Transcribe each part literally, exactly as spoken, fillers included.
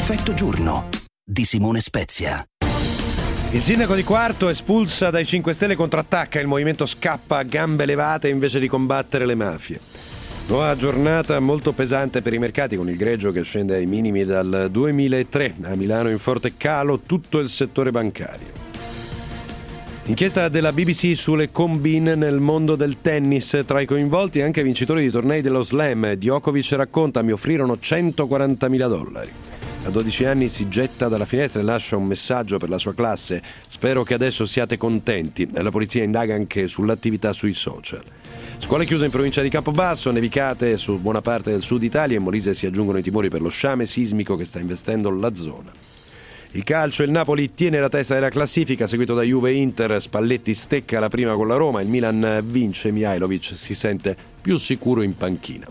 perfetto giorno di Simone Spezia. Il sindaco di Quarto espulsa dai cinque Stelle, contrattacca, il movimento scappa a gambe levate invece di combattere le mafie. Nuova giornata molto pesante per i mercati, con il greggio che scende ai minimi dal duemilatré. A Milano in forte calo tutto il settore bancario. Inchiesta della B B C sulle combine nel mondo del tennis. Tra i coinvolti anche vincitori di tornei dello Slam. Djokovic racconta: mi offrirono centoquarantamila dollari. A dodici anni si getta dalla finestra e lascia un messaggio per la sua classe: spero che adesso siate contenti. La polizia indaga anche sull'attività sui social. Scuole chiuse in provincia di Campobasso, nevicate su buona parte del sud Italia. In Molise si aggiungono i timori per lo sciame sismico che sta investendo la zona. Il calcio, il Napoli tiene la testa della classifica, seguito da Juve e Inter. Spalletti stecca la prima con la Roma, il Milan vince, Mihajlovic si sente più sicuro in panchina.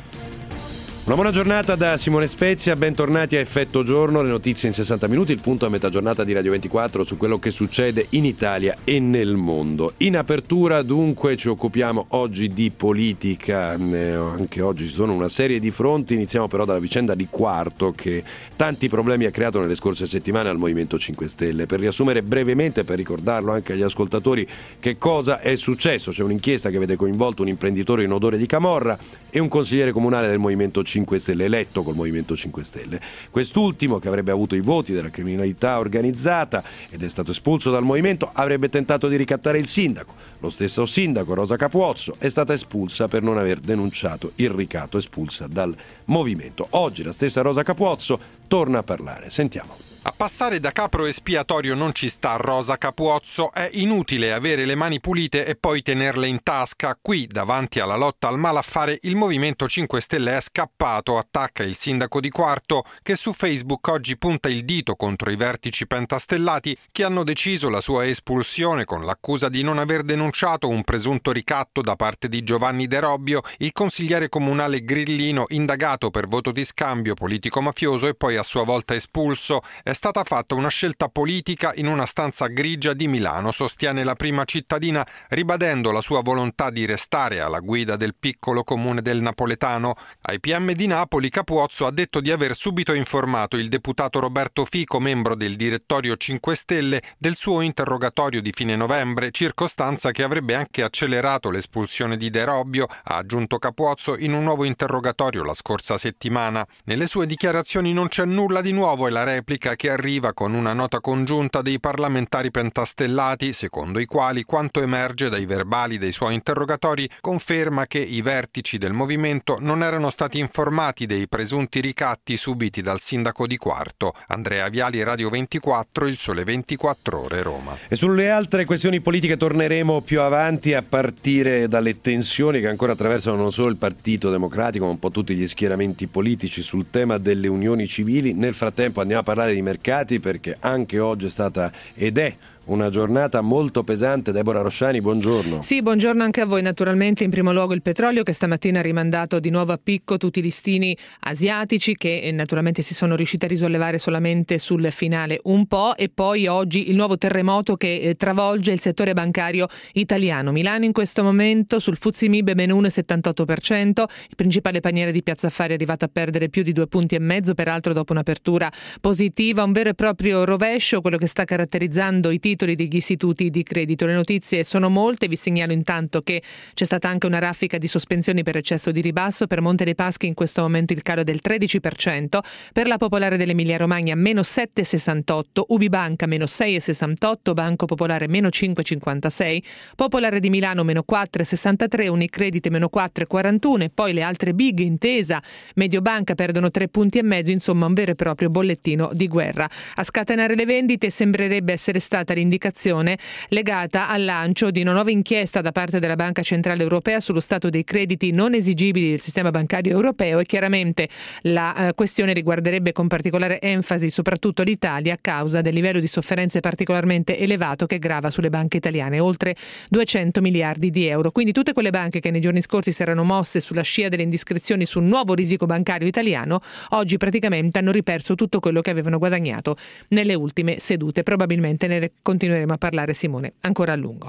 Una buona giornata da Simone Spezia, bentornati a Effetto Giorno, le notizie in sessanta minuti, il punto a metà giornata di Radio ventiquattro su quello che succede in Italia e nel mondo. In apertura dunque ci occupiamo oggi di politica, eh, anche oggi ci sono una serie di fronti. Iniziamo però dalla vicenda di Quarto, che tanti problemi ha creato nelle scorse settimane al Movimento cinque Stelle. Per riassumere brevemente, per ricordarlo anche agli ascoltatori, che cosa è successo: c'è un'inchiesta che vede coinvolto un imprenditore in odore di camorra e un consigliere comunale del Movimento cinque Stelle, eletto col Movimento cinque Stelle. Quest'ultimo, che avrebbe avuto i voti della criminalità organizzata ed è stato espulso dal movimento, avrebbe tentato di ricattare il sindaco. Lo stesso sindaco, Rosa Capuozzo, è stata espulsa per non aver denunciato il ricatto, espulsa dal movimento. Oggi la stessa Rosa Capuozzo torna a parlare. Sentiamo. A passare da capro espiatorio non ci sta Rosa Capuozzo. È inutile avere le mani pulite e poi tenerle in tasca. Qui, davanti alla lotta al malaffare, il Movimento cinque Stelle è scappato, attacca il sindaco di Quarto, che su Facebook oggi punta il dito contro i vertici pentastellati che hanno deciso la sua espulsione con l'accusa di non aver denunciato un presunto ricatto da parte di Giovanni De Robbio, il consigliere comunale grillino indagato per voto di scambio politico-mafioso e poi a sua volta espulso. È stata fatta una scelta politica in una stanza grigia di Milano, sostiene la prima cittadina, ribadendo la sua volontà di restare alla guida del piccolo comune del napoletano. Ai P M di Napoli Capuozzo ha detto di aver subito informato il deputato Roberto Fico, membro del direttorio cinque Stelle, del suo interrogatorio di fine novembre, circostanza che avrebbe anche accelerato l'espulsione di De Robbio, ha aggiunto Capuozzo in un nuovo interrogatorio la scorsa settimana. Nelle sue dichiarazioni non c'è nulla di nuovo e la replica che arriva con una nota congiunta dei parlamentari pentastellati, secondo i quali quanto emerge dai verbali dei suoi interrogatori conferma che i vertici del movimento non erano stati informati dei presunti ricatti subiti dal sindaco di Quarto. Andrea Viali, Radio ventiquattro, Il Sole ventiquattro Ore, Roma. E sulle altre questioni politiche torneremo più avanti, a partire dalle tensioni che ancora attraversano non solo il Partito Democratico ma un po' tutti gli schieramenti politici sul tema delle unioni civili. Nel frattempo andiamo a parlare di mercati, perché anche oggi è stata ed è una giornata molto pesante. Deborah Rosciani, buongiorno. Sì, buongiorno anche a voi. Naturalmente in primo luogo il petrolio, che stamattina ha rimandato di nuovo a picco tutti i listini asiatici, che naturalmente si sono riusciti a risollevare solamente sul finale un po', e poi oggi il nuovo terremoto che eh, travolge il settore bancario italiano. Milano in questo momento sul F T S E Mib meno uno virgola settantotto per cento, il principale paniere di Piazza Affari è arrivato a perdere più di due punti e mezzo, peraltro dopo un'apertura positiva. Un vero e proprio rovescio quello che sta caratterizzando i titoli degli istituti di credito. Le notizie sono molte, vi segnalo intanto che c'è stata anche una raffica di sospensioni per eccesso di ribasso. Per Monte dei Paschi in questo momento il calo del tredici per cento, per la Popolare dell'Emilia Romagna meno sette virgola sessantotto, Ubibanca meno sei virgola sessantotto, Banco Popolare meno cinque virgola cinquantasei, Popolare di Milano meno quattro virgola sessantatré, Unicredit meno quattro virgola quarantuno e poi le altre big, Intesa, Mediobanca perdono tre punti e mezzo, insomma un vero e proprio bollettino di guerra. A scatenare le vendite sembrerebbe essere stata l'indicazione legata al lancio di una nuova inchiesta da parte della Banca Centrale Europea sullo stato dei crediti non esigibili del sistema bancario europeo, e chiaramente la eh, questione riguarderebbe con particolare enfasi soprattutto l'Italia a causa del livello di sofferenze particolarmente elevato che grava sulle banche italiane, oltre duecento miliardi di euro. Quindi tutte quelle banche che nei giorni scorsi si erano mosse sulla scia delle indiscrezioni sul nuovo risico bancario italiano, oggi praticamente hanno riperso tutto quello che avevano guadagnato nelle ultime sedute. Probabilmente ne continueremo a parlare, Simone, ancora a lungo.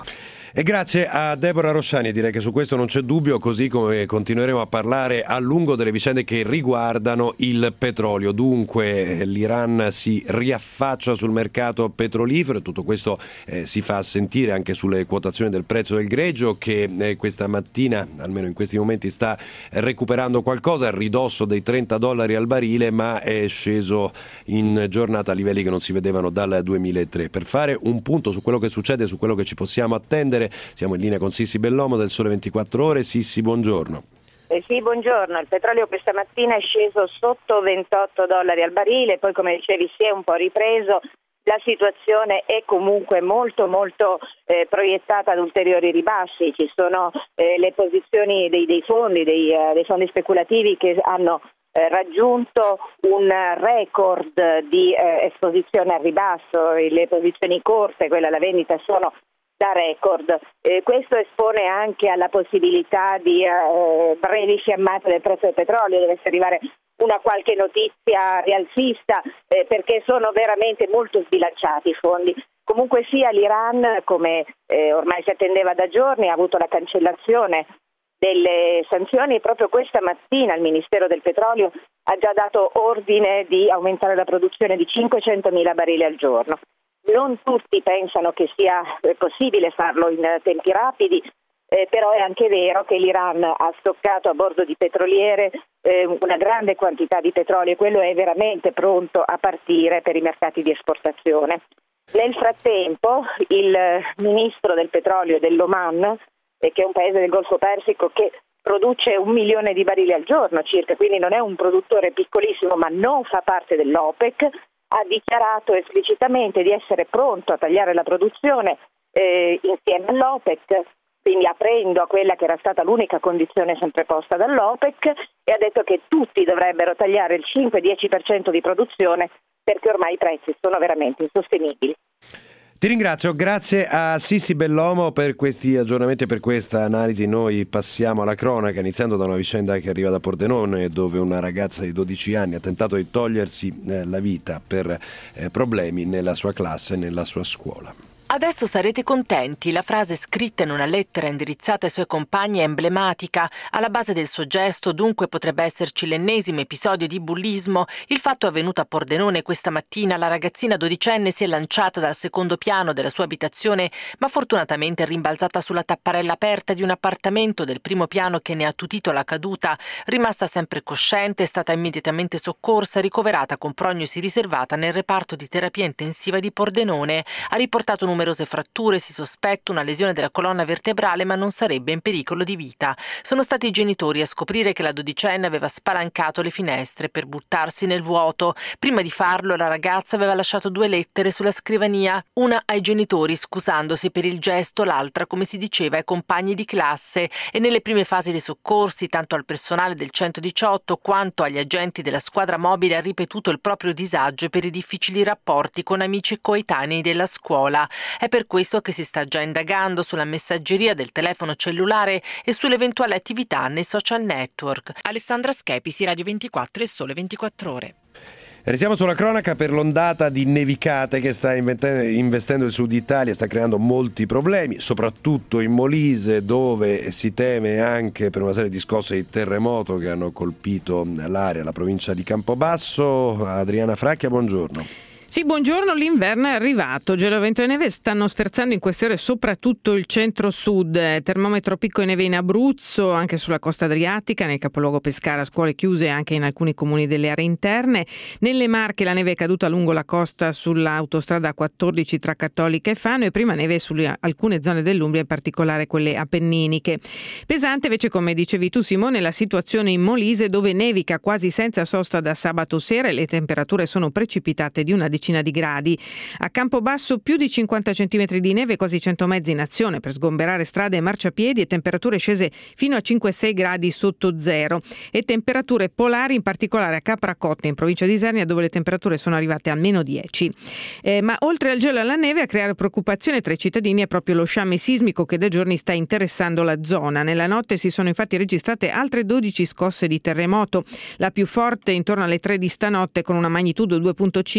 E grazie a Deborah Rosciani, direi che su questo non c'è dubbio, così come continueremo a parlare a lungo delle vicende che riguardano il petrolio. Dunque l'Iran si riaffaccia sul mercato petrolifero e tutto questo eh, si fa sentire anche sulle quotazioni del prezzo del greggio, che eh, questa mattina, almeno in questi momenti, sta recuperando qualcosa a ridosso dei trenta dollari al barile, ma è sceso in giornata a livelli che non si vedevano dal duemilatré. Per fare un punto su quello che succede, su quello che ci possiamo attendere, siamo in linea con Sissi Bellomo del Sole ventiquattro Ore. Sissi, buongiorno. Eh sì, buongiorno. Il petrolio questa mattina è sceso sotto ventotto dollari al barile, poi come dicevi si è un po' ripreso. La situazione è comunque molto molto eh, proiettata ad ulteriori ribassi. Ci sono eh, le posizioni dei, dei fondi, dei, uh, dei fondi speculativi che hanno eh, raggiunto un record di eh, esposizione al ribasso. Le posizioni corte, quelle alla vendita, sono da record. Eh, questo espone anche alla possibilità di eh, brevi fiammate del prezzo del petrolio. Dovesse arrivare una qualche notizia rialzista, eh, perché sono veramente molto sbilanciati i fondi. Comunque sia, l'Iran, come eh, ormai si attendeva da giorni, ha avuto la cancellazione delle sanzioni e proprio questa mattina il Ministero del Petrolio ha già dato ordine di aumentare la produzione di cinquecentomila barili al giorno. Non tutti pensano che sia possibile farlo in tempi rapidi, eh, però è anche vero che l'Iran ha stoccato a bordo di petroliere eh, una grande quantità di petrolio e quello è veramente pronto a partire per i mercati di esportazione. Nel frattempo il ministro del petrolio dell'Oman, eh, che è un paese del Golfo Persico che produce un milione di barili al giorno circa, quindi non è un produttore piccolissimo ma non fa parte dell'OPEC, ha dichiarato esplicitamente di essere pronto a tagliare la produzione eh, insieme all'OPEC, quindi aprendo a quella che era stata l'unica condizione sempre posta dall'OPEC, e ha detto che tutti dovrebbero tagliare il cinque-dieci per cento di produzione perché ormai i prezzi sono veramente insostenibili. Ti ringrazio, grazie a Sissi Bellomo per questi aggiornamenti e per questa analisi. Noi passiamo alla cronaca, iniziando da una vicenda che arriva da Pordenone, dove una ragazza di dodici anni ha tentato di togliersi eh, la vita per eh, problemi nella sua classe e nella sua scuola. Adesso sarete contenti. La frase scritta in una lettera indirizzata ai suoi compagni è emblematica. Alla base del suo gesto dunque potrebbe esserci l'ennesimo episodio di bullismo. Il fatto è avvenuto a Pordenone questa mattina. La ragazzina dodicenne si è lanciata dal secondo piano della sua abitazione, ma fortunatamente è rimbalzata sulla tapparella aperta di un appartamento del primo piano che ne ha attutito la caduta. Rimasta sempre cosciente, è stata immediatamente soccorsa e ricoverata con prognosi riservata nel reparto di terapia intensiva di Pordenone. Ha riportato un numerose fratture, si sospetta una lesione della colonna vertebrale, ma non sarebbe in pericolo di vita. Sono stati i genitori a scoprire che la dodicenne aveva spalancato le finestre per buttarsi nel vuoto. Prima di farlo la ragazza aveva lasciato due lettere sulla scrivania, una ai genitori scusandosi per il gesto, l'altra, come si diceva, ai compagni di classe. E nelle prime fasi dei soccorsi, tanto al personale del centodiciotto quanto agli agenti della squadra mobile, ha ripetuto il proprio disagio per i difficili rapporti con amici e coetanei della scuola. È per questo che si sta già indagando sulla messaggeria del telefono cellulare e sulle eventuali attività nei social network. Alessandra Schepisi, Radio ventiquattro e Sole ventiquattro Ore. Restiamo sulla cronaca per l'ondata di nevicate che sta investendo il sud Italia, sta creando molti problemi, soprattutto in Molise, dove si teme anche per una serie di scosse di terremoto che hanno colpito l'area, la provincia di Campobasso. Adriana Fracchia, buongiorno. Sì, buongiorno, l'inverno è arrivato, gelo, vento e neve stanno sferzando in queste ore soprattutto il centro-sud, termometro picco e neve in Abruzzo, anche sulla costa adriatica, nel capoluogo Pescara, scuole chiuse anche in alcuni comuni delle aree interne. Nelle Marche la neve è caduta lungo la costa sull'autostrada quattordici tra Cattolica e Fano e prima neve su alcune zone dell'Umbria, in particolare quelle appenniniche. Pesante invece, come dicevi tu Simone, la situazione in Molise, dove nevica quasi senza sosta da sabato sera e le temperature sono precipitate di una decina di gradi. A Campobasso più di cinquanta centimetri di neve, quasi cento mezzi in azione per sgomberare strade e marciapiedi, e temperature scese fino a cinque sei gradi sotto zero, e temperature polari in particolare a Capracotte in provincia di Isernia, dove le temperature sono arrivate a meno dieci. Eh, ma oltre al gelo e alla neve, a creare preoccupazione tra i cittadini è proprio lo sciame sismico che da giorni sta interessando la zona. Nella notte si sono infatti registrate altre dodici scosse di terremoto, la più forte intorno alle tre di stanotte con una magnitudo due virgola cinque, epicentro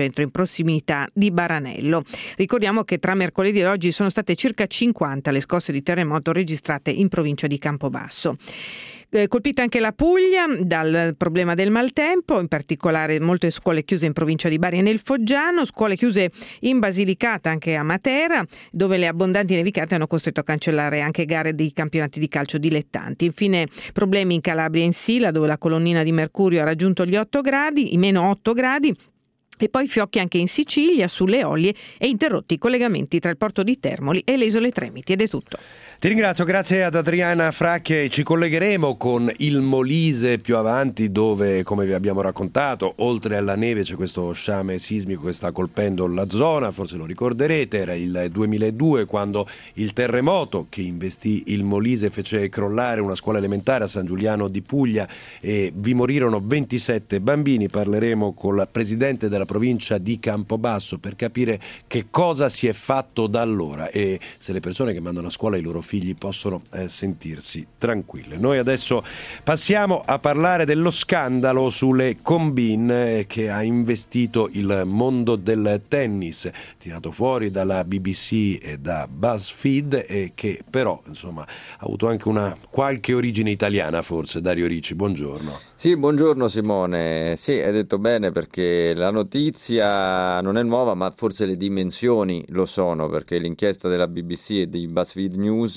centro in prossimità di Baranello. Ricordiamo che tra mercoledì e oggi sono state circa cinquanta le scosse di terremoto registrate in provincia di Campobasso. Eh, colpita anche la Puglia dal problema del maltempo, in particolare molte scuole chiuse in provincia di Bari e nel Foggiano, scuole chiuse in Basilicata, anche a Matera, dove le abbondanti nevicate hanno costretto a cancellare anche gare dei campionati di calcio dilettanti. Infine problemi in Calabria e in Sila, dove la colonnina di mercurio ha raggiunto gli otto gradi, i meno otto gradi. E poi fiocchi anche in Sicilia, sulle Eolie, e interrotti i collegamenti tra il porto di Termoli e le isole Tremiti. Ed è tutto. Ti ringrazio, grazie ad Adriana Fracchie. Ci collegheremo con il Molise più avanti, dove, come vi abbiamo raccontato, oltre alla neve c'è questo sciame sismico che sta colpendo la zona. Forse lo ricorderete, era il duemiladue quando il terremoto che investì il Molise fece crollare una scuola elementare a San Giuliano di Puglia e vi morirono ventisette bambini. Parleremo con la presidente della provincia di Campobasso per capire che cosa si è fatto da allora e se le persone che mandano a scuola i loro figli possono eh, sentirsi tranquille. Noi adesso passiamo a parlare dello scandalo sulle combine eh, che ha investito il mondo del tennis, tirato fuori dalla B B C e da BuzzFeed, e che però insomma ha avuto anche una qualche origine italiana, forse. Dario Ricci, buongiorno. Sì, buongiorno Simone. Sì, hai detto bene, perché la notizia non è nuova, ma forse le dimensioni lo sono, perché l'inchiesta della B B C e di BuzzFeed News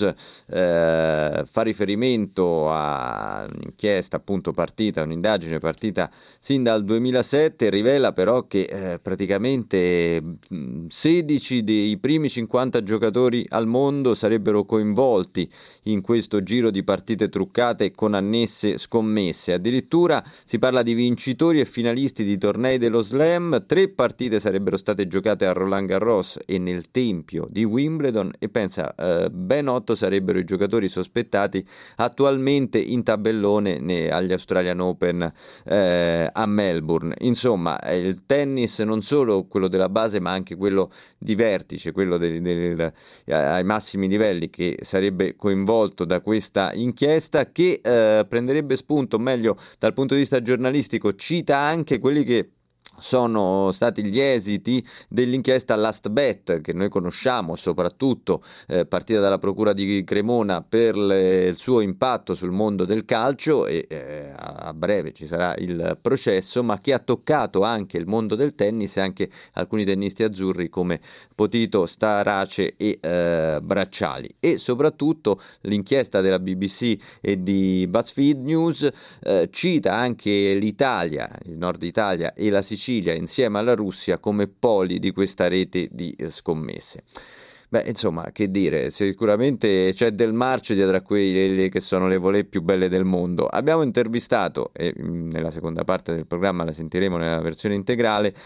eh, fa riferimento a un'inchiesta appunto partita, un'indagine partita sin dal duemilasette, rivela però che eh, praticamente sedici dei primi cinquanta giocatori al mondo sarebbero coinvolti in questo giro di partite truccate con annesse scommesse. Addirittura si parla di vincitori e finalisti di tornei dello Slam. Tre partite sarebbero state giocate a Roland Garros e nel tempio di Wimbledon, e pensa, eh, ben otto sarebbero i giocatori sospettati attualmente in tabellone ne, agli Australian Open eh, a Melbourne. Insomma, il tennis, non solo quello della base ma anche quello di vertice, quello del, del, ai massimi livelli, che sarebbe coinvolto da questa inchiesta, che eh, prenderebbe spunto, meglio dal punto di vista giornalistico, cita anche quelli che sono stati gli esiti dell'inchiesta Last Bet, che noi conosciamo soprattutto eh, partita dalla procura di Cremona per le, il suo impatto sul mondo del calcio, e eh, a breve ci sarà il processo, ma che ha toccato anche il mondo del tennis e anche alcuni tennisti azzurri come Potito, Starace e eh, Bracciali. E soprattutto l'inchiesta della B B C e di BuzzFeed News eh, cita anche l'Italia, il Nord Italia e la Sicilia insieme alla Russia come poli di questa rete di scommesse. Beh, insomma, che dire, sicuramente c'è del marcio dietro a quelle che sono le volée più belle del mondo. Abbiamo intervistato, e nella seconda parte del programma la sentiremo nella versione integrale,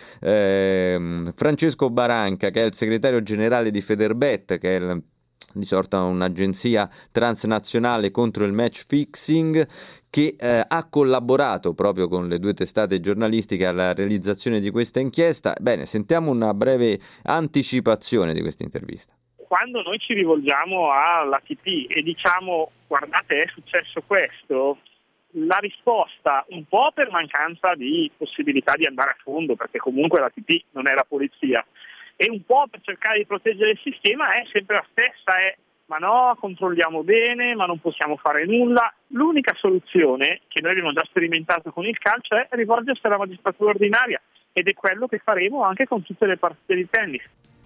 ehm, Francesco Baranca, che è il segretario generale di Federbet, che è il di sorta un'agenzia transnazionale contro il match fixing, che eh, ha collaborato proprio con le due testate giornalistiche alla realizzazione di questa inchiesta. Bene, sentiamo una breve anticipazione di questa intervista. Quando noi ci rivolgiamo all'A T P e diciamo guardate è successo questo, la risposta, un po' per mancanza di possibilità di andare a fondo, perché comunque l'A T P non è la polizia, e un po' per cercare di proteggere il sistema, è sempre la stessa, è ma no, controlliamo bene, ma non possiamo fare nulla. L'unica soluzione che noi abbiamo già sperimentato con il calcio è rivolgersi alla magistratura ordinaria, ed è quello che faremo anche con tutte le partite di tennis.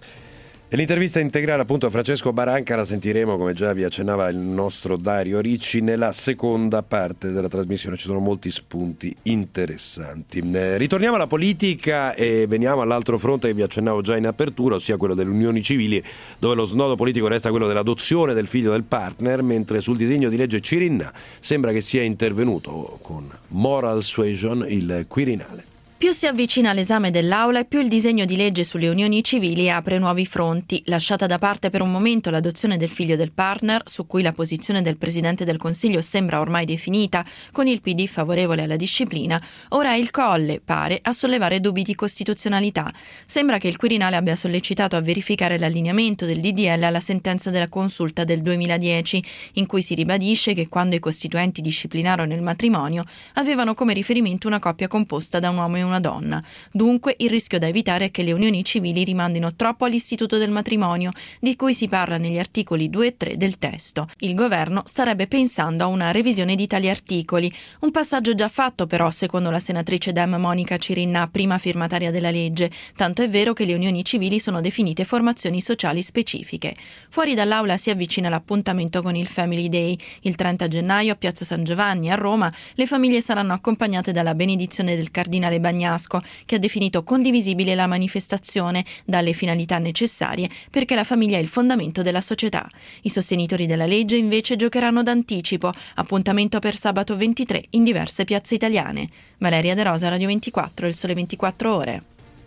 E l'intervista integrale appunto a Francesco Baranca la sentiremo, come già vi accennava il nostro Dario Ricci, nella seconda parte della trasmissione. Ci sono molti spunti interessanti. Eh, ritorniamo alla politica e veniamo all'altro fronte che vi accennavo già in apertura, ossia quello delle unioni civili, dove lo snodo politico resta quello dell'adozione del figlio del partner, mentre sul disegno di legge Cirinnà sembra che sia intervenuto con moral suasion il Quirinale. Più si avvicina l'esame dell'Aula e più il disegno di legge sulle unioni civili apre nuovi fronti. Lasciata da parte per un momento l'adozione del figlio del partner, su cui la posizione del Presidente del Consiglio sembra ormai definita, con il P D favorevole alla disciplina, ora è il Colle, pare, a sollevare dubbi di costituzionalità. Sembra che il Quirinale abbia sollecitato a verificare l'allineamento del D D L alla sentenza della Consulta del duemiladieci, in cui si ribadisce che quando i costituenti disciplinarono il matrimonio avevano come riferimento una coppia composta da un uomo e una una donna. Dunque il rischio da evitare è che le unioni civili rimandino troppo all'istituto del matrimonio, di cui si parla negli articoli due e tre del testo. Il governo starebbe pensando a una revisione di tali articoli, un passaggio già fatto però secondo la senatrice Dem Monica Cirinna, prima firmataria della legge, tanto è vero che le unioni civili sono definite formazioni sociali specifiche. Fuori dall'aula si avvicina l'appuntamento con il Family Day. Il trenta gennaio a Piazza San Giovanni a Roma le famiglie saranno accompagnate dalla benedizione del cardinale Bagnasco, che ha definito condivisibile la manifestazione dalle finalità necessarie perché la famiglia è il fondamento della società. I sostenitori della legge invece giocheranno d'anticipo, appuntamento per sabato ventitré in diverse piazze italiane. Valeria De Rosa, Radio ventiquattro, Il Sole ventiquattro Ore.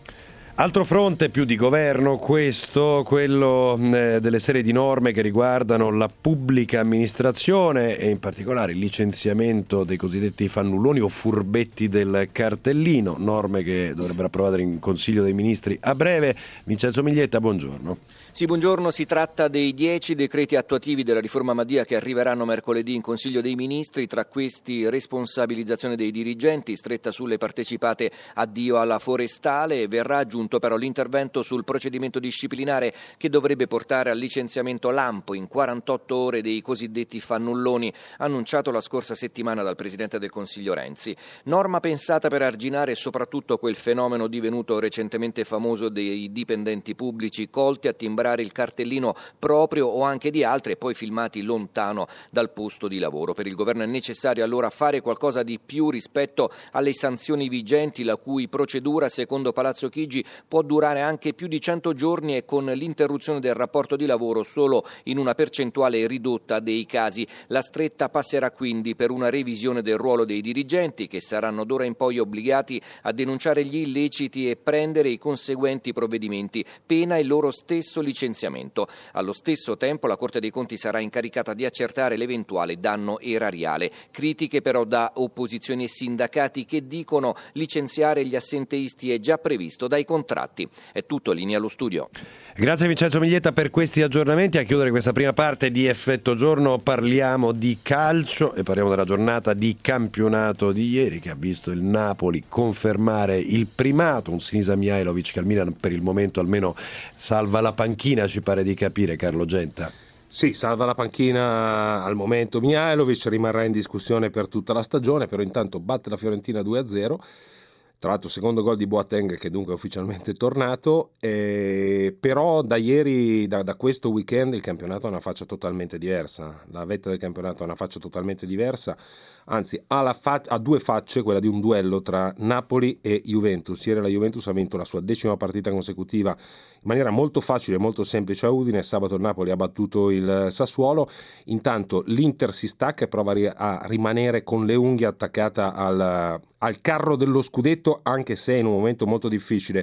Altro fronte più di governo, questo, quello eh, delle serie di norme che riguardano la pubblica amministrazione e in particolare il licenziamento dei cosiddetti fannulloni o furbetti del cartellino, norme che dovrebbero approvare in Consiglio dei Ministri a breve. Vincenzo Miglietta, buongiorno. Sì, buongiorno. Si tratta dei dieci decreti attuativi della riforma Madia che arriveranno mercoledì in Consiglio dei Ministri. Tra questi responsabilizzazione dei dirigenti, stretta sulle partecipate, addio alla forestale. Verrà aggiunto però l'intervento sul procedimento disciplinare che dovrebbe portare al licenziamento lampo in quarantotto ore dei cosiddetti fannulloni, annunciato la scorsa settimana dal Presidente del Consiglio Renzi. Norma pensata per arginare soprattutto quel fenomeno divenuto recentemente famoso dei dipendenti pubblici colti a timbrare il cartellino proprio o anche di altri e poi filmati lontano dal posto di lavoro. Per il governo è necessario allora fare qualcosa di più rispetto alle sanzioni vigenti, la cui procedura, secondo Palazzo Chigi, può durare anche più di cento giorni e con l'interruzione del rapporto di lavoro solo in una percentuale ridotta dei casi. La stretta passerà quindi per una revisione del ruolo dei dirigenti, che saranno d'ora in poi obbligati a denunciare gli illeciti e prendere i conseguenti provvedimenti, pena il loro stesso licenziamento. Allo stesso tempo la Corte dei Conti sarà incaricata di accertare l'eventuale danno erariale. Critiche però da opposizioni e sindacati che dicono licenziare gli assenteisti è già previsto dai contratti. È tutto, linea allo studio. Grazie Vincenzo Miglietta per questi aggiornamenti. A chiudere questa prima parte di Effetto Giorno parliamo di calcio e parliamo della giornata di campionato di ieri che ha visto il Napoli confermare il primato, un Sinisa Mihajlovic che al Milan per il momento almeno salva la panchina, ci pare di capire, Carlo Genta. Sì, salva la panchina al momento Mihajlovic, rimarrà in discussione per tutta la stagione, però intanto batte la Fiorentina due a zero. Tra l'altro secondo gol di Boateng, che dunque è ufficialmente tornato, eh, però da ieri, da, da questo weekend il campionato ha una faccia totalmente diversa, la vetta del campionato ha una faccia totalmente diversa, anzi ha, la fa- ha due facce, quella di un duello tra Napoli e Juventus. Ieri la Juventus ha vinto la sua decima partita consecutiva in maniera molto facile e molto semplice a Udine, sabato il Napoli ha battuto il Sassuolo, intanto l'Inter si stacca e prova a rimanere con le unghie attaccata al, al carro dello scudetto, anche se in un momento molto difficile.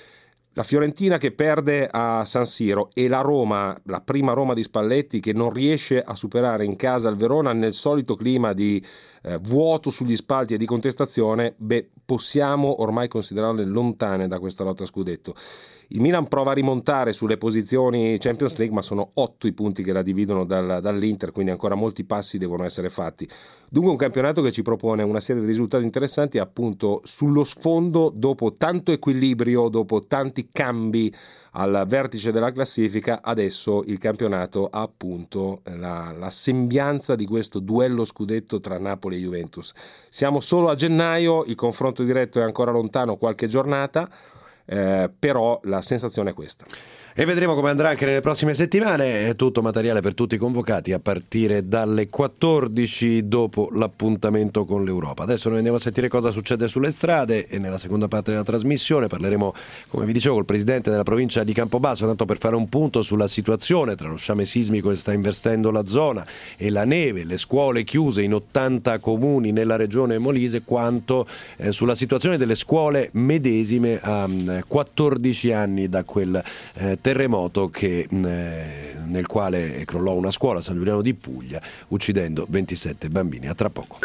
La Fiorentina che perde a San Siro e la Roma, la prima Roma di Spalletti, che non riesce a superare in casa il Verona nel solito clima di eh, vuoto sugli spalti e di contestazione, beh, possiamo ormai considerarle lontane da questa lotta a scudetto. Il Milan prova a rimontare sulle posizioni Champions League, ma sono otto i punti che la dividono dal, dall'Inter, quindi ancora molti passi devono essere fatti. Dunque un campionato che ci propone una serie di risultati interessanti, appunto sullo sfondo, dopo tanto equilibrio, dopo tanti cambi al vertice della classifica, adesso il campionato ha appunto la, la sembianza di questo duello scudetto tra Napoli e Juventus. Siamo solo a gennaio, il confronto diretto è ancora lontano qualche giornata, Eh, però la sensazione è questa. E vedremo come andrà anche nelle prossime settimane. È tutto materiale per tutti i convocati a partire dalle quattordici dopo l'appuntamento con l'Europa. Adesso noi andiamo a sentire cosa succede sulle strade e nella seconda parte della trasmissione parleremo, come vi dicevo, col presidente della provincia di Campobasso, tanto per fare un punto sulla situazione tra lo sciame sismico che sta investendo la zona e la neve, le scuole chiuse in ottanta comuni nella regione Molise, quanto eh, sulla situazione delle scuole medesime a eh, quattordici anni da quel eh, terremoto che, eh, nel quale crollò una scuola a San Giuliano di Puglia, uccidendo ventisette bambini. A tra poco.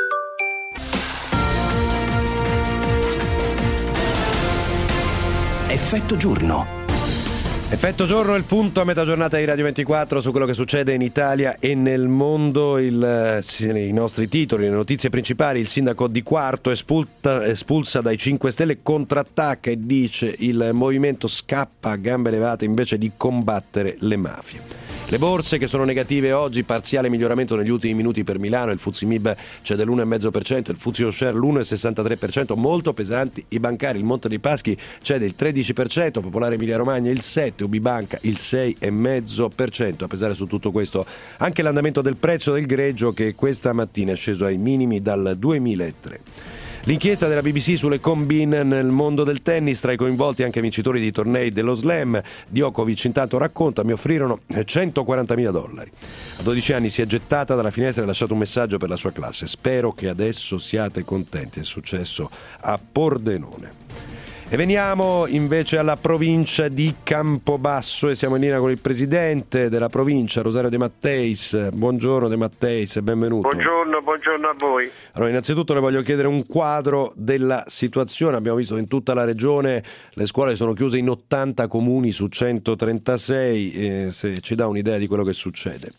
Effetto Giorno. Effetto giorno, il punto a metà giornata di Radio ventiquattro su quello che succede in Italia e nel mondo. Il, i nostri titoli, le notizie principali: il sindaco di Quarto espulta, espulsa dai cinque Stelle, contrattacca e dice il movimento scappa a gambe levate invece di combattere le mafie. Le borse che sono negative oggi, parziale miglioramento negli ultimi minuti per Milano, il F T S E M I B cede l'uno virgola cinque per cento, il F T S E All Share l'uno virgola sessantatré per cento, molto pesanti i bancari, il Monte dei Paschi cede il tredici per cento, Popolare Emilia Romagna il sette per cento, Ubibanca il sei virgola cinque per cento. A pesare su tutto questo anche l'andamento del prezzo del greggio, che questa mattina è sceso ai minimi dal duemilatré. L'inchiesta della B B C sulle combine nel mondo del tennis, tra i coinvolti anche vincitori di tornei dello Slam. Djokovic intanto racconta: mi offrirono centoquarantamila dollari. A dodici anni si è gettata dalla finestra e ha lasciato un messaggio per la sua classe: spero che adesso siate contenti. È successo a Pordenone. E veniamo invece alla provincia di Campobasso e siamo in linea con il presidente della provincia, Rosario De Matteis. Buongiorno De Matteis e benvenuto. Buongiorno, buongiorno a voi. Allora, innanzitutto le voglio chiedere un quadro della situazione. Abbiamo visto che in tutta la regione le scuole sono chiuse in ottanta comuni su centotrentasei, eh, se ci dà un'idea di quello che succede.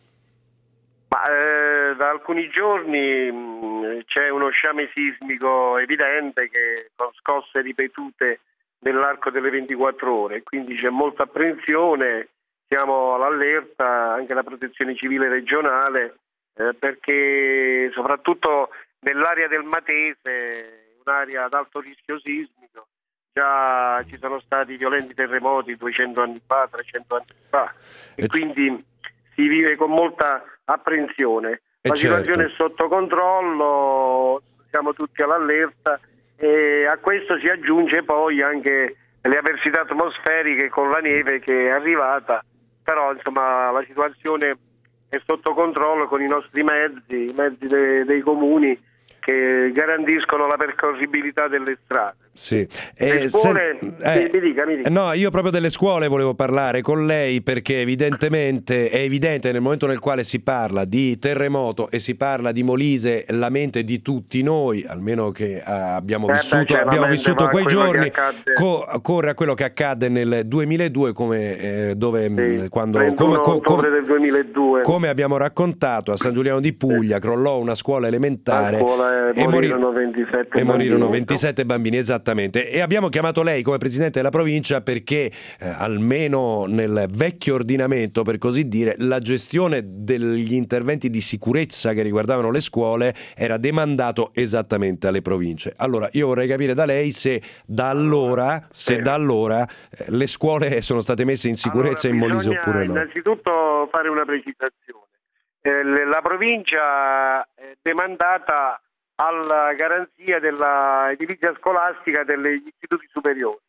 Ma, eh, da alcuni giorni mh, c'è uno sciame sismico evidente che con scosse ripetute nell'arco delle ventiquattro ore, quindi c'è molta apprensione, siamo all'allerta, anche la protezione civile regionale, eh, perché soprattutto nell'area del Matese, un'area ad alto rischio sismico, già ci sono stati violenti terremoti duecento anni fa, trecento anni fa, e, e quindi si vive con molta apprensione. La certo. situazione è sotto controllo, siamo tutti all'allerta e a questo si aggiunge poi anche le avversità atmosferiche con la neve che è arrivata, però insomma la situazione è sotto controllo con i nostri mezzi, i mezzi de- dei comuni che garantiscono la percorribilità delle strade. Sì. Le eh, scuole, se, eh, mi dica, mi dica. No, io proprio delle scuole volevo parlare con lei, perché evidentemente è evidente nel momento nel quale si parla di terremoto e si parla di Molise, la mente di tutti noi, almeno che ah, abbiamo eh vissuto, beh, abbiamo vissuto quei giorni, co- corre a quello che accadde nel duemiladue, come eh, dove sì, quando come, come, come, del duemiladue. come abbiamo raccontato, a San Giuliano di Puglia sì. crollò una scuola elementare scuola, e morirono ventisette e morirono bambini, ventisette bambini, esattamente. E abbiamo chiamato lei come presidente della provincia perché eh, almeno nel vecchio ordinamento, per così dire, la gestione degli interventi di sicurezza che riguardavano le scuole era demandato esattamente alle province. Allora io vorrei capire da lei se da allora, se sì. da allora eh, le scuole sono state messe in sicurezza allora, in Molise oppure no. Innanzitutto fare una precisazione. Eh, la provincia è demandata alla garanzia della edilizia scolastica degli istituti superiori,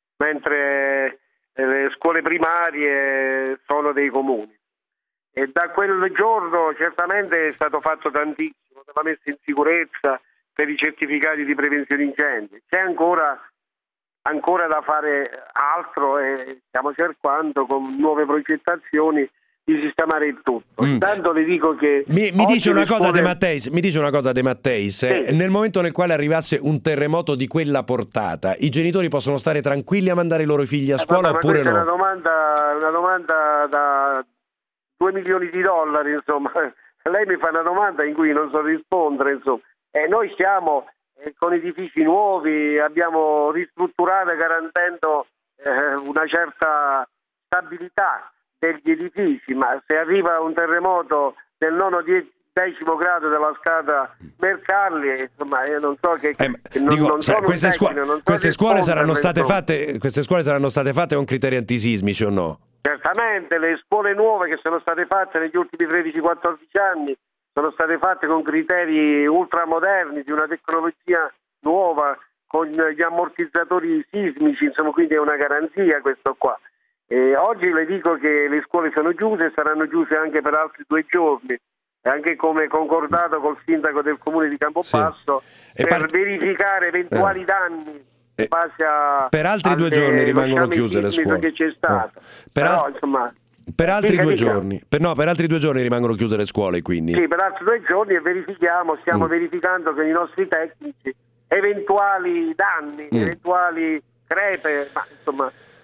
mentre le scuole primarie sono dei comuni. E da quel giorno certamente è stato fatto tantissimo per la messa in sicurezza, per i certificati di prevenzione incendi. C'è ancora, ancora da fare altro e stiamo cercando con nuove progettazioni di sistemare il tutto. Mm. Intanto le dico che mi, mi dice una cosa scuole... De Matteis, mi dice una cosa De Matteis, sì. eh, nel momento nel quale arrivasse un terremoto di quella portata, i genitori possono stare tranquilli a mandare i loro figli a eh, scuola vabbè, oppure no? È una domanda, una domanda da due milioni di dollari, insomma. Lei mi fa una domanda in cui non so rispondere, insomma. E noi siamo eh, con edifici nuovi, abbiamo ristrutturato garantendo eh, una certa stabilità degli edifici, ma se arriva un terremoto del nono decimo grado della scala Mercalli, insomma io non so che, eh, che non, dico, non sa, queste, tecnico, scuole, non so queste scuole saranno state insomma. fatte queste scuole saranno state fatte con criteri antisismici o no? Certamente le scuole nuove che sono state fatte negli ultimi tredici quattordici anni sono state fatte con criteri ultramoderni, di una tecnologia nuova, con gli ammortizzatori sismici, insomma, quindi è una garanzia questo qua. E oggi le dico che le scuole sono chiuse e saranno chiuse anche per altri due giorni, anche come concordato col sindaco del comune di Campobasso, sì. per part... verificare eventuali eh. danni in base a per altri due giorni rimangono chiuse le scuole che c'è stato. No. Per, Però, al... insomma, per altri dica, due dica. giorni per, no, per altri due giorni rimangono chiuse le scuole, quindi sì, per altri due giorni e verifichiamo, stiamo mm. verificando con i nostri tecnici eventuali danni, mm. eventuali crepe, ma insomma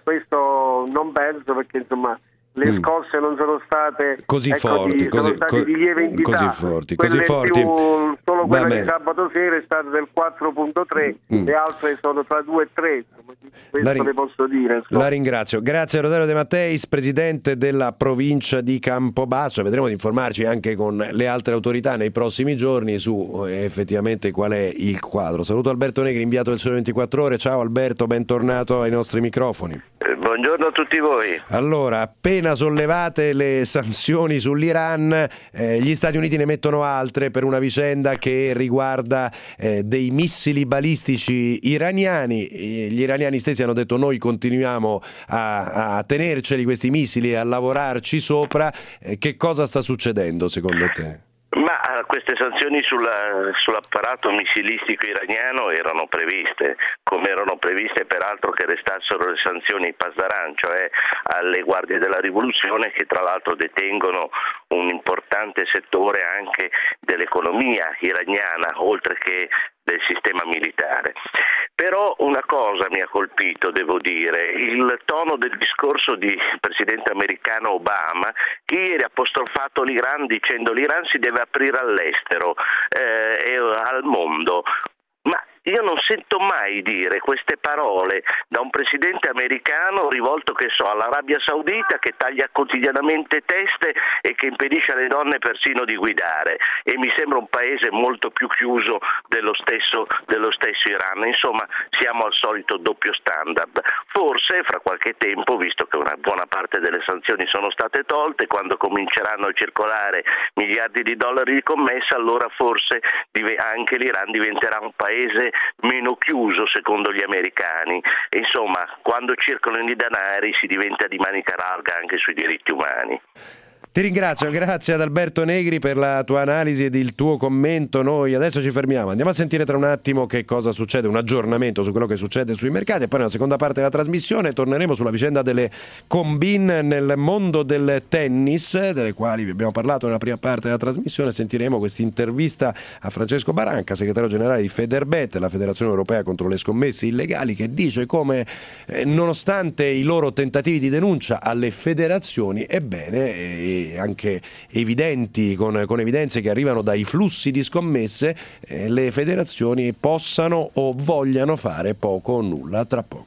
questo non penso, perché insomma le mm. scosse non sono state così ecco, forti, di, così, sono state co- di lieve entità. così forti, quelle così forti. Più, solo quella Va di bene. sabato sera è stata del quattro virgola tre, Mm. le altre sono tra due e tre, insomma, questo ri- le posso dire. Insomma. La ringrazio. Grazie a Rosario De Matteis, presidente della provincia di Campobasso. Vedremo di informarci anche con le altre autorità nei prossimi giorni su eh, effettivamente qual è il quadro. Saluto Alberto Negri, inviato del Sole ventiquattro Ore. Ciao Alberto, bentornato ai nostri microfoni. Eh, buongiorno a tutti voi. Allora, appena sollevate le sanzioni sull'Iran, eh, gli Stati Uniti ne mettono altre per una vicenda che riguarda eh, dei missili balistici iraniani. E gli iraniani stessi hanno detto: noi continuiamo a, a tenerceli questi missili e a lavorarci sopra. Eh, che cosa sta succedendo secondo te? Ma queste sanzioni sulla, sull'apparato missilistico iraniano erano previste, come erano previste peraltro che restassero le sanzioni ai Pasdaran, cioè alle guardie della rivoluzione, che tra l'altro detengono un importante settore anche dell'economia iraniana, oltre che del sistema militare. Però una cosa mi ha colpito, devo dire, il tono del discorso di presidente americano Obama, che ieri ha apostrofato l'Iran dicendo l'Iran si deve aprire all'estero eh, e al mondo. Ma io non sento mai dire queste parole da un presidente americano rivolto, che so, all'Arabia Saudita, che taglia quotidianamente teste e che impedisce alle donne persino di guidare, e mi sembra un paese molto più chiuso dello stesso, dello stesso Iran. Insomma, siamo al solito doppio standard. Forse fra qualche tempo, visto che una buona parte delle sanzioni sono state tolte, quando cominceranno a circolare miliardi di dollari di commessa, allora forse anche l'Iran diventerà un paese meno chiuso secondo gli americani. E insomma, quando circolano i denari si diventa di manica larga anche sui diritti umani. Ti ringrazio, grazie ad Alberto Negri per la tua analisi ed il tuo commento. Noi adesso ci fermiamo, andiamo a sentire tra un attimo che cosa succede, un aggiornamento su quello che succede sui mercati, e poi nella seconda parte della trasmissione torneremo sulla vicenda delle combine nel mondo del tennis, delle quali vi abbiamo parlato nella prima parte della trasmissione. Sentiremo questa intervista a Francesco Baranca, segretario generale di Federbet, la Federazione Europea contro le scommesse illegali, che dice come eh, nonostante i loro tentativi di denuncia alle federazioni, ebbene eh, anche evidenti, con, con evidenze che arrivano dai flussi di scommesse, eh, le federazioni possano o vogliano fare poco o nulla. Tra poco.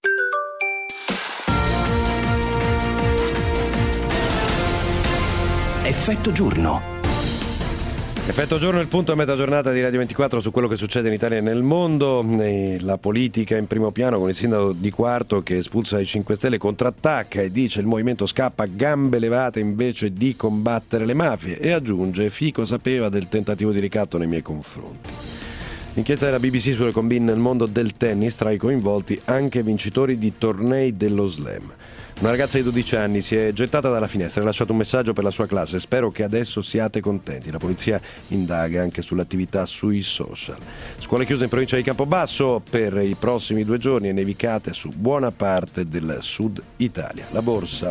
Effetto giorno. Effetto giorno, il punto a metà giornata di Radio ventiquattro su quello che succede in Italia e nel mondo. E la politica in primo piano, con il sindaco di Quarto che espulsa i cinque Stelle, contrattacca e dice il movimento scappa a gambe levate invece di combattere le mafie, e aggiunge: Fico sapeva del tentativo di ricatto nei miei confronti. L'inchiesta della B B C sulle combine nel mondo del tennis, tra i coinvolti anche vincitori di tornei dello slam. Una ragazza di dodici anni si è gettata dalla finestra e ha lasciato un messaggio per la sua classe: spero che adesso siate contenti. La polizia indaga anche sull'attività sui social. Scuole chiuse in provincia di Campobasso per i prossimi due giorni e nevicate su buona parte del sud Italia. La borsa.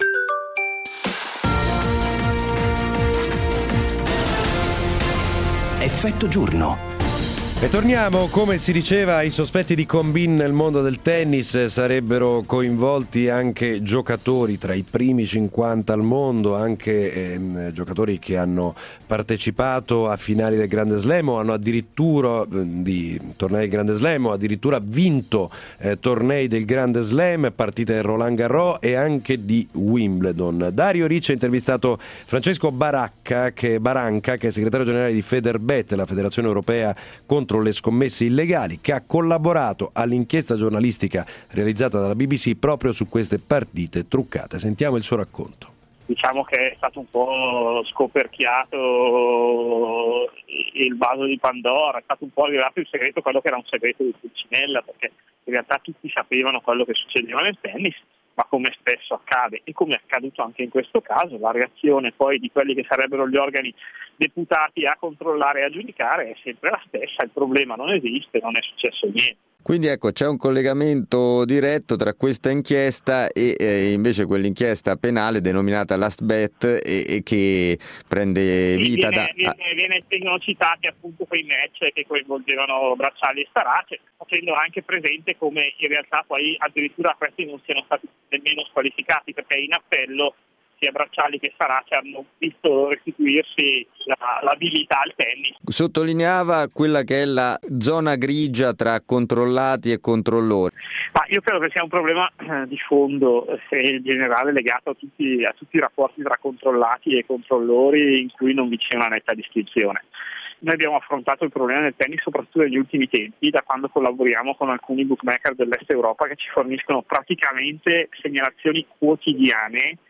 Effetto giorno. E torniamo, come si diceva, i sospetti di combine nel mondo del tennis. Sarebbero coinvolti anche giocatori tra i primi cinquanta al mondo, anche eh, giocatori che hanno partecipato a finali del Grande Slam o hanno addirittura eh, di tornei del Grande Slam o addirittura vinto eh, tornei del Grande Slam, partite del Roland Garros e anche di Wimbledon. Dario Ricci ha intervistato Francesco Baracca, che, Baranca, che è segretario generale di Federbet, la Federazione Europea contro le scommesse illegali, che ha collaborato all'inchiesta giornalistica realizzata dalla B B C proprio su queste partite truccate. Sentiamo il suo racconto. Diciamo che è stato un po' scoperchiato il vaso di Pandora, è stato un po' rivelato il segreto, quello che era un segreto di Pulcinella, perché in realtà tutti sapevano quello che succedeva nel tennis, ma come spesso accade e come è accaduto anche in questo caso, la reazione poi di quelli che sarebbero gli organi deputati a controllare e a giudicare è sempre la stessa. Il problema non esiste, non è successo niente. Quindi ecco, c'è un collegamento diretto tra questa inchiesta e eh, invece quell'inchiesta penale denominata Last Bet e, e che prende vita viene, da... Viene, viene, vengono citati appunto quei match che coinvolgevano Bracciali e Starace, facendo anche presente come in realtà poi addirittura questi non siano stati nemmeno squalificati, perché in appello sia Bracciali che Starace hanno visto restituirsi la, l'abilità al tennis. Sottolineava quella che è la zona grigia tra controllati e controllori. Ma io credo che sia un problema eh, di fondo eh, in generale legato a tutti, a tutti i rapporti tra controllati e controllori in cui non vi c'è una netta distinzione. Noi abbiamo affrontato il problema del tennis soprattutto negli ultimi tempi, da quando collaboriamo con alcuni bookmaker dell'Est Europa che ci forniscono praticamente segnalazioni quotidiane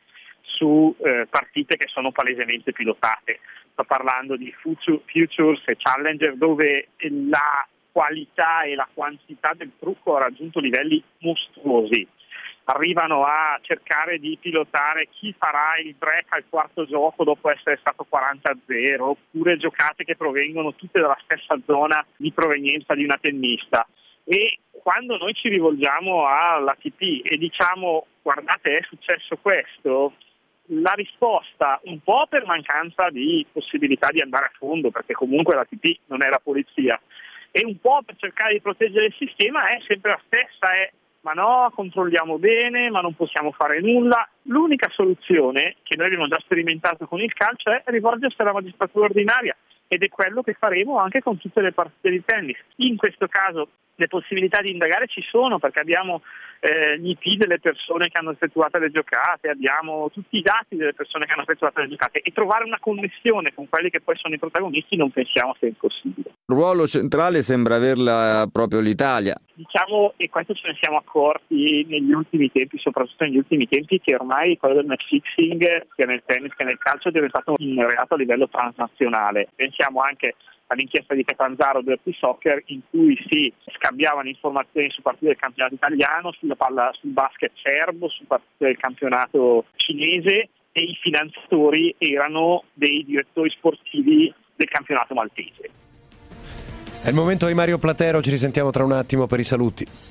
su eh, partite che sono palesemente pilotate. Sto parlando di Futures e Challenger, dove la qualità e la quantità del trucco ha raggiunto livelli mostruosi. Arrivano a cercare di pilotare chi farà il break al quarto gioco dopo essere stato quaranta a zero, oppure giocate che provengono tutte dalla stessa zona di provenienza di una tennista. E quando noi ci rivolgiamo all'A T P e diciamo guardate è successo questo, la risposta, un po' per mancanza di possibilità di andare a fondo, perché comunque l'A T P non è la polizia, e un po' per cercare di proteggere il sistema, è sempre la stessa, è ma no, controlliamo bene, ma non possiamo fare nulla. L'unica soluzione che noi abbiamo già sperimentato con il calcio è rivolgersi alla magistratura ordinaria, ed è quello che faremo anche con tutte le partite di tennis. In questo caso le possibilità di indagare ci sono, perché abbiamo eh, gli I P delle persone che hanno effettuato le giocate, abbiamo tutti i dati delle persone che hanno effettuato le giocate, e trovare una connessione con quelli che poi sono i protagonisti non pensiamo sia impossibile. Il ruolo centrale sembra averla proprio l'Italia. Diciamo, e questo ce ne siamo accorti negli ultimi tempi, soprattutto negli ultimi tempi, che ormai quello del match fixing, sia nel tennis che nel calcio, è diventato un reato a livello transnazionale. Pensiamo anche all'inchiesta di Catanzaro Dirty Soccer, in cui si scambiavano informazioni su partite del campionato italiano, sulla palla, sul basket serbo, su partite del campionato cinese, e i finanziatori erano dei direttori sportivi del campionato maltese. È il momento di Mario Platero, ci risentiamo tra un attimo per i saluti.